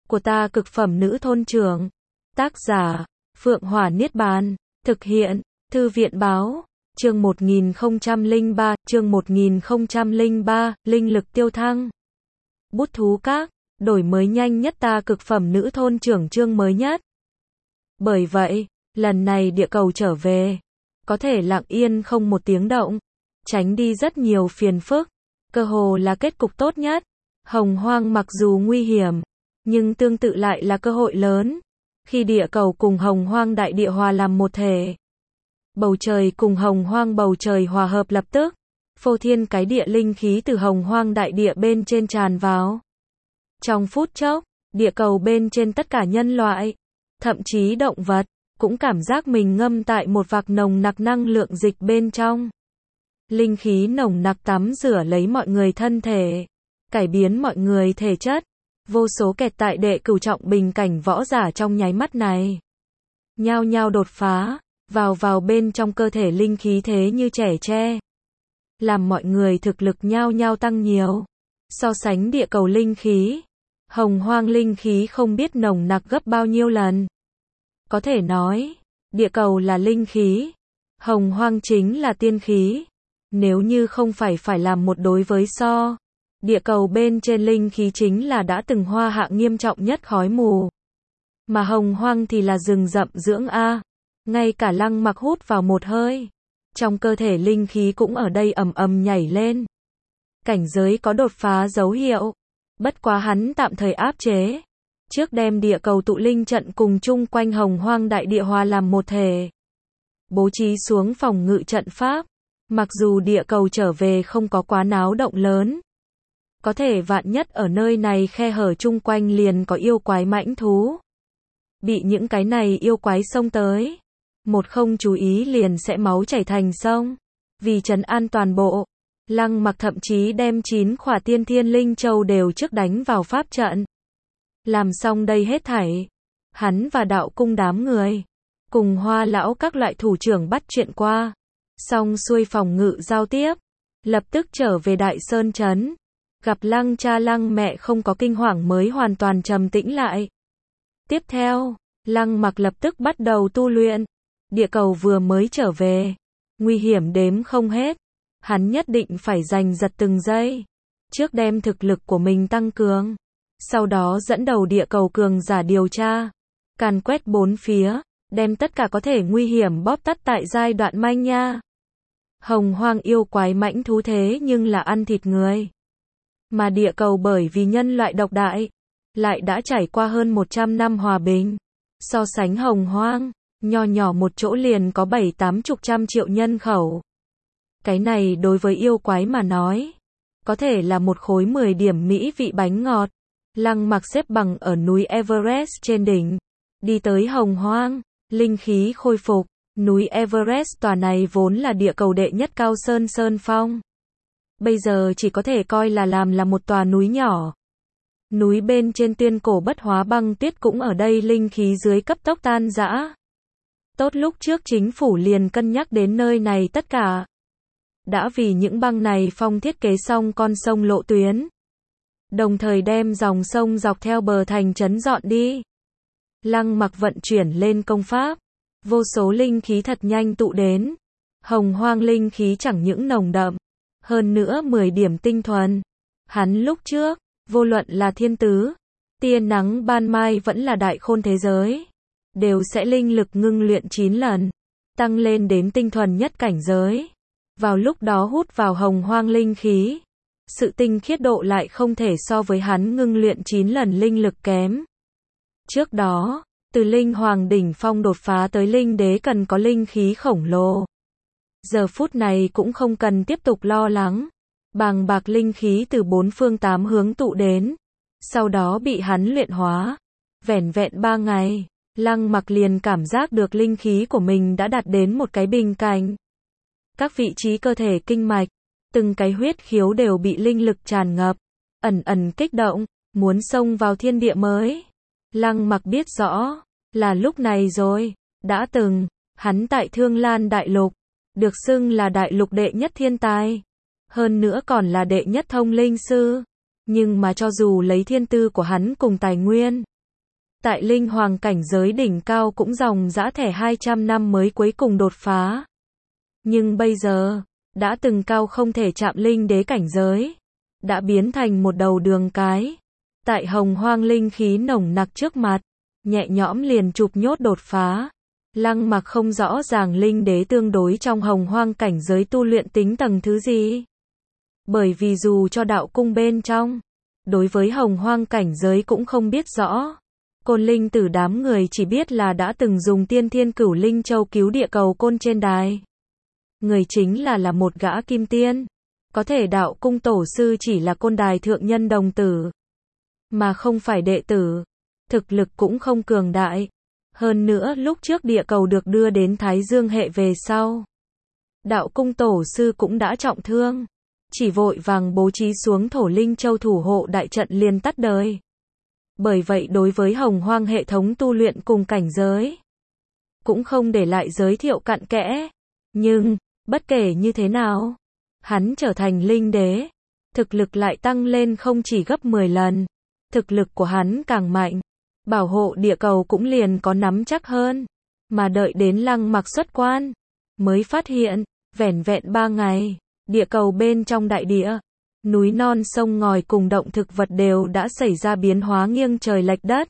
của ta cực phẩm nữ thôn trưởng. Tác giả, Phượng Hỏa Niết Bàn. Thực hiện, Thư viện Báo. Chương 1003, chương 1003, linh lực tiêu thăng. Bút thú các, đổi mới nhanh nhất ta cực phẩm nữ thôn trưởng chương mới nhất. Bởi vậy, lần này địa cầu trở về, có thể lặng yên không một tiếng động, tránh đi rất nhiều phiền phức, cơ hồ là kết cục tốt nhất. Hồng Hoang mặc dù nguy hiểm, nhưng tương tự lại là cơ hội lớn. Khi địa cầu cùng Hồng Hoang đại địa hòa làm một thể, bầu trời cùng Hồng Hoang bầu trời hòa hợp lập tức, phô thiên cái địa linh khí từ Hồng Hoang đại địa bên trên tràn vào. Trong phút chốc, địa cầu bên trên tất cả nhân loại, thậm chí động vật, cũng cảm giác mình ngâm tại một vạc nồng nặc năng lượng dịch bên trong. Linh khí nồng nặc tắm rửa lấy mọi người thân thể, cải biến mọi người thể chất. Vô số kẹt tại đệ cửu trọng bình cảnh võ giả trong nháy mắt này nhao nhao đột phá, vào bên trong cơ thể linh khí thế như trẻ tre, làm mọi người thực lực nhao nhao tăng nhiều. So sánh địa cầu linh khí, Hồng Hoang linh khí không biết nồng nặc gấp bao nhiêu lần. Có thể nói, địa cầu là linh khí, Hồng Hoang chính là tiên khí. Nếu như không phải làm một đối với so, địa cầu bên trên linh khí chính là đã từng hoa hạ nghiêm trọng nhất khói mù. Mà Hồng Hoang thì là rừng rậm dưỡng A. Ngay cả Lăng Mặc hút vào một hơi, trong cơ thể linh khí cũng ở đây ầm ầm nhảy lên. Cảnh giới có đột phá dấu hiệu. Bất quá hắn tạm thời áp chế, trước đem địa cầu tụ linh trận cùng chung quanh Hồng Hoang đại địa hòa làm một thể, bố trí xuống phòng ngự trận pháp. Mặc dù địa cầu trở về không có quá náo động lớn, có thể vạn nhất ở nơi này khe hở chung quanh liền có yêu quái mãnh thú. Bị những cái này yêu quái xông tới, một không chú ý liền sẽ máu chảy thành sông. Vì trấn an toàn bộ, Lăng Mặc thậm chí đem 9 khỏa tiên thiên linh châu đều trước đánh vào pháp trận. Làm xong đây hết thảy, hắn và đạo cung đám người, cùng Hoa lão các loại thủ trưởng bắt chuyện qua, xong xuôi phòng ngự giao tiếp, lập tức trở về Đại Sơn Trấn. Gặp Lăng cha Lăng mẹ không có kinh hoàng mới hoàn toàn trầm tĩnh lại. Tiếp theo, Lăng Mặc lập tức bắt đầu tu luyện. Địa cầu vừa mới trở về, nguy hiểm đếm không hết. Hắn nhất định phải giành giật từng giây, trước đem thực lực của mình tăng cường, sau đó dẫn đầu địa cầu cường giả điều tra, càn quét bốn phía, đem tất cả có thể nguy hiểm bóp tắt tại giai đoạn manh nha. Hồng Hoang yêu quái mãnh thú thế nhưng là ăn thịt người. Mà địa cầu bởi vì nhân loại độc đại, lại đã trải qua hơn 100 năm hòa bình. So sánh Hồng Hoang, nho nhỏ một chỗ liền có 7-80 trăm triệu nhân khẩu. Cái này đối với yêu quái mà nói, có thể là một khối 10 điểm mỹ vị bánh ngọt. Lăng Mặc xếp bằng ở núi Everest trên đỉnh, đi tới Hồng Hoang, linh khí khôi phục. Núi Everest tòa này vốn là địa cầu đệ nhất cao sơn sơn phong, bây giờ chỉ có thể coi là là một tòa núi nhỏ. Núi bên trên tuyên cổ bất hóa băng tuyết cũng ở đây linh khí dưới cấp tốc tan rã. Tốt lúc trước chính phủ liền cân nhắc đến nơi này tất cả. Đã vì những băng này phong thiết kế xong con sông lộ tuyến, đồng thời đem dòng sông dọc theo bờ thành trấn dọn đi. Lăng Mặc vận chuyển lên công pháp, vô số linh khí thật nhanh tụ đến. Hồng Hoang linh khí chẳng những nồng đậm, hơn nữa 10 điểm tinh thuần. Hắn lúc trước, vô luận là thiên tứ, tia nắng ban mai vẫn là đại khôn thế giới, đều sẽ linh lực ngưng luyện 9 lần, tăng lên đến tinh thuần nhất cảnh giới. Vào lúc đó hút vào Hồng Hoang linh khí, sự tinh khiết độ lại không thể so với hắn ngưng luyện 9 lần linh lực kém. Trước đó, từ linh hoàng đỉnh phong đột phá tới linh đế cần có linh khí khổng lồ. Giờ phút này cũng không cần tiếp tục lo lắng. Bàng bạc linh khí từ 4 phương 8 hướng tụ đến, sau đó bị hắn luyện hóa. Vẻn vẹn 3 ngày, Lăng Mặc liền cảm giác được linh khí của mình đã đạt đến một cái bình cảnh. Các vị trí cơ thể kinh mạch, từng cái huyết khiếu đều bị linh lực tràn ngập, ẩn kích động, muốn xông vào thiên địa mới. Lăng Mặc biết rõ, là lúc này rồi. Đã từng, hắn tại Thương Lan Đại Lục, được xưng là đại lục đệ nhất thiên tài, hơn nữa còn là đệ nhất thông linh sư. Nhưng mà cho dù lấy thiên tư của hắn cùng tài nguyên, Tại linh hoàng cảnh giới đỉnh cao cũng dòng dã thẻ 200 năm mới cuối cùng đột phá. Nhưng bây giờ, đã từng cao không thể chạm linh đế cảnh giới, đã biến thành một đầu đường cái. Tại hồng hoang linh khí nồng nặc trước mặt, nhẹ nhõm liền chụp nhốt đột phá. Lăng Mặc không rõ ràng linh đế tương đối trong hồng hoang cảnh giới tu luyện tính tầng thứ gì. Bởi vì dù cho đạo cung bên trong, đối với hồng hoang cảnh giới cũng không biết rõ. Côn Linh Tử đám người chỉ biết là đã từng dùng Tiên Thiên Cửu Linh Châu cứu địa cầu côn trên đài. Người chính là một gã kim tiên. Có thể đạo cung tổ sư chỉ là côn đài thượng nhân đồng tử, mà không phải đệ tử. Thực lực cũng không cường đại. Hơn nữa lúc trước địa cầu được đưa đến Thái Dương hệ về sau, đạo cung tổ sư cũng đã trọng thương. Chỉ vội vàng bố trí xuống Thổ Linh Châu thủ hộ đại trận liền tắt đời. Bởi vậy đối với hồng hoang hệ thống tu luyện cùng cảnh giới, cũng không để lại giới thiệu cặn kẽ. Nhưng, bất kể như thế nào, hắn trở thành linh đế, thực lực lại tăng lên không chỉ gấp 10 lần. Thực lực của hắn càng mạnh, bảo hộ địa cầu cũng liền có nắm chắc hơn. Mà đợi đến Lăng Mặc xuất quan, mới phát hiện, vẻn vẹn 3 ngày, địa cầu bên trong đại địa, núi non sông ngòi cùng động thực vật đều đã xảy ra biến hóa nghiêng trời lệch đất.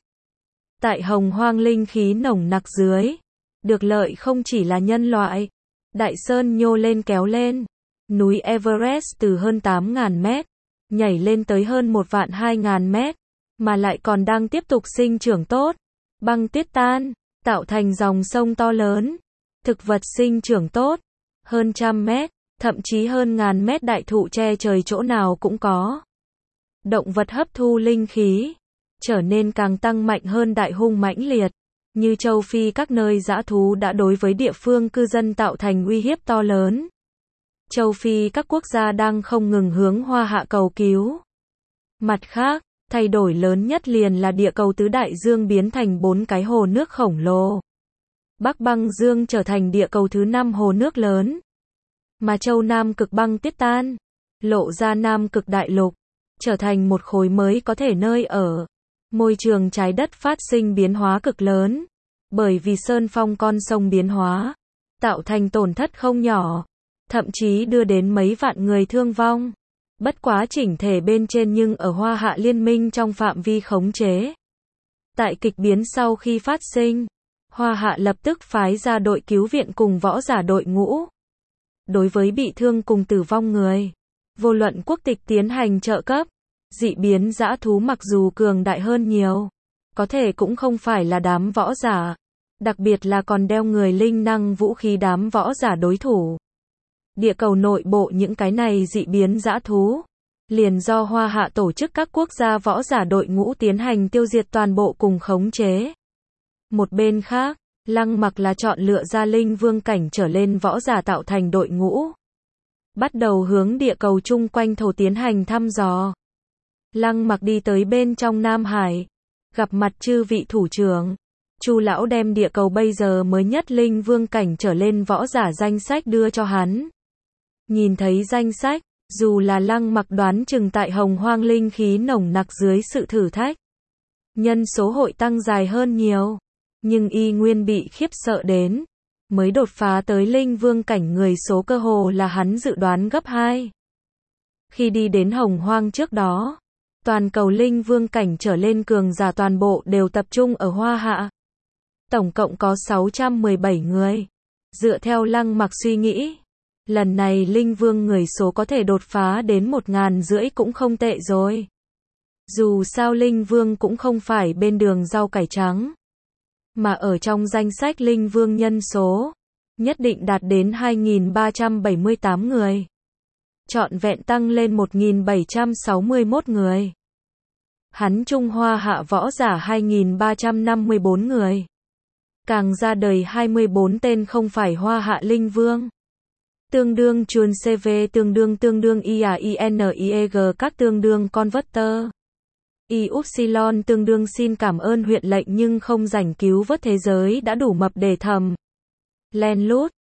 Tại hồng hoang linh khí nồng nặc dưới, được lợi không chỉ là nhân loại. Đại sơn nhô lên kéo lên, núi Everest từ hơn 8.000 mét, nhảy lên tới hơn 1.200.000 mét, mà lại còn đang tiếp tục sinh trưởng tốt. Băng tuyết tan, tạo thành dòng sông to lớn, thực vật sinh trưởng tốt, hơn 100 mét, thậm chí hơn 1000 mét đại thụ che trời chỗ nào cũng có. Động vật hấp thu linh khí, trở nên càng tăng mạnh hơn đại hung mãnh liệt. Như châu Phi các nơi dã thú đã đối với địa phương cư dân tạo thành uy hiếp to lớn. Châu Phi các quốc gia đang không ngừng hướng Hoa Hạ cầu cứu. Mặt khác, thay đổi lớn nhất liền là địa cầu tứ đại dương biến thành 4 cái hồ nước khổng lồ. Bắc băng dương trở thành địa cầu thứ 5 hồ nước lớn. Mà châu Nam cực băng tuyết tan, lộ ra Nam cực đại lục, trở thành một khối mới có thể nơi ở. Môi trường trái đất phát sinh biến hóa cực lớn, bởi vì sơn phong con sông biến hóa, tạo thành tổn thất không nhỏ, thậm chí đưa đến mấy vạn người thương vong. Bất quá chỉnh thể bên trên nhưng ở Hoa Hạ liên minh trong phạm vi khống chế. Tại kịch biến sau khi phát sinh, Hoa Hạ lập tức phái ra đội cứu viện cùng võ giả đội ngũ. Đối với bị thương cùng tử vong người, vô luận quốc tịch tiến hành trợ cấp. Dị biến dã thú mặc dù cường đại hơn nhiều, có thể cũng không phải là đám võ giả, đặc biệt là còn đeo người linh năng vũ khí đám võ giả đối thủ. Địa cầu nội bộ những cái này dị biến dã thú, liền do Hoa Hạ tổ chức các quốc gia võ giả đội ngũ tiến hành tiêu diệt toàn bộ cùng khống chế. Một bên khác, Lăng Mặc là chọn lựa ra linh vương cảnh trở lên võ giả tạo thành đội ngũ, bắt đầu hướng địa cầu chung quanh thổ tiến hành thăm dò. Lăng Mặc đi tới bên trong Nam Hải, gặp mặt chư vị thủ trưởng. Chu lão đem địa cầu bây giờ mới nhất linh vương cảnh trở lên võ giả danh sách đưa cho hắn. Nhìn thấy danh sách, dù là Lăng Mặc đoán chừng tại hồng hoang linh khí nồng nặc dưới sự thử thách, nhân số hội tăng dài hơn nhiều, nhưng y nguyên bị khiếp sợ đến, mới đột phá tới linh vương cảnh người số cơ hồ là hắn dự đoán gấp 2. Khi đi đến hồng hoang trước đó, toàn cầu linh vương cảnh trở lên cường giả toàn bộ đều tập trung ở Hoa Hạ. Tổng cộng có 617 người. Dựa theo Lăng Mặc suy nghĩ, lần này linh vương người số có thể đột phá đến 1.500 cũng không tệ rồi. Dù sao linh vương cũng không phải bên đường rau cải trắng, mà ở trong danh sách linh vương nhân số, nhất định đạt đến 2.378 người. Trọn vẹn tăng lên 1.761 người. Hắn Trung Hoa Hạ võ giả 2.354 người. Càng ra đời 24 tên không phải Hoa Hạ linh vương. Tương đương chuồn CV tương đương IAINIEG các tương đương converter. Y-upsilon tương đương xin cảm ơn huyện lệnh nhưng không rảnh cứu vớt thế giới đã đủ mập để thầm. Len lút.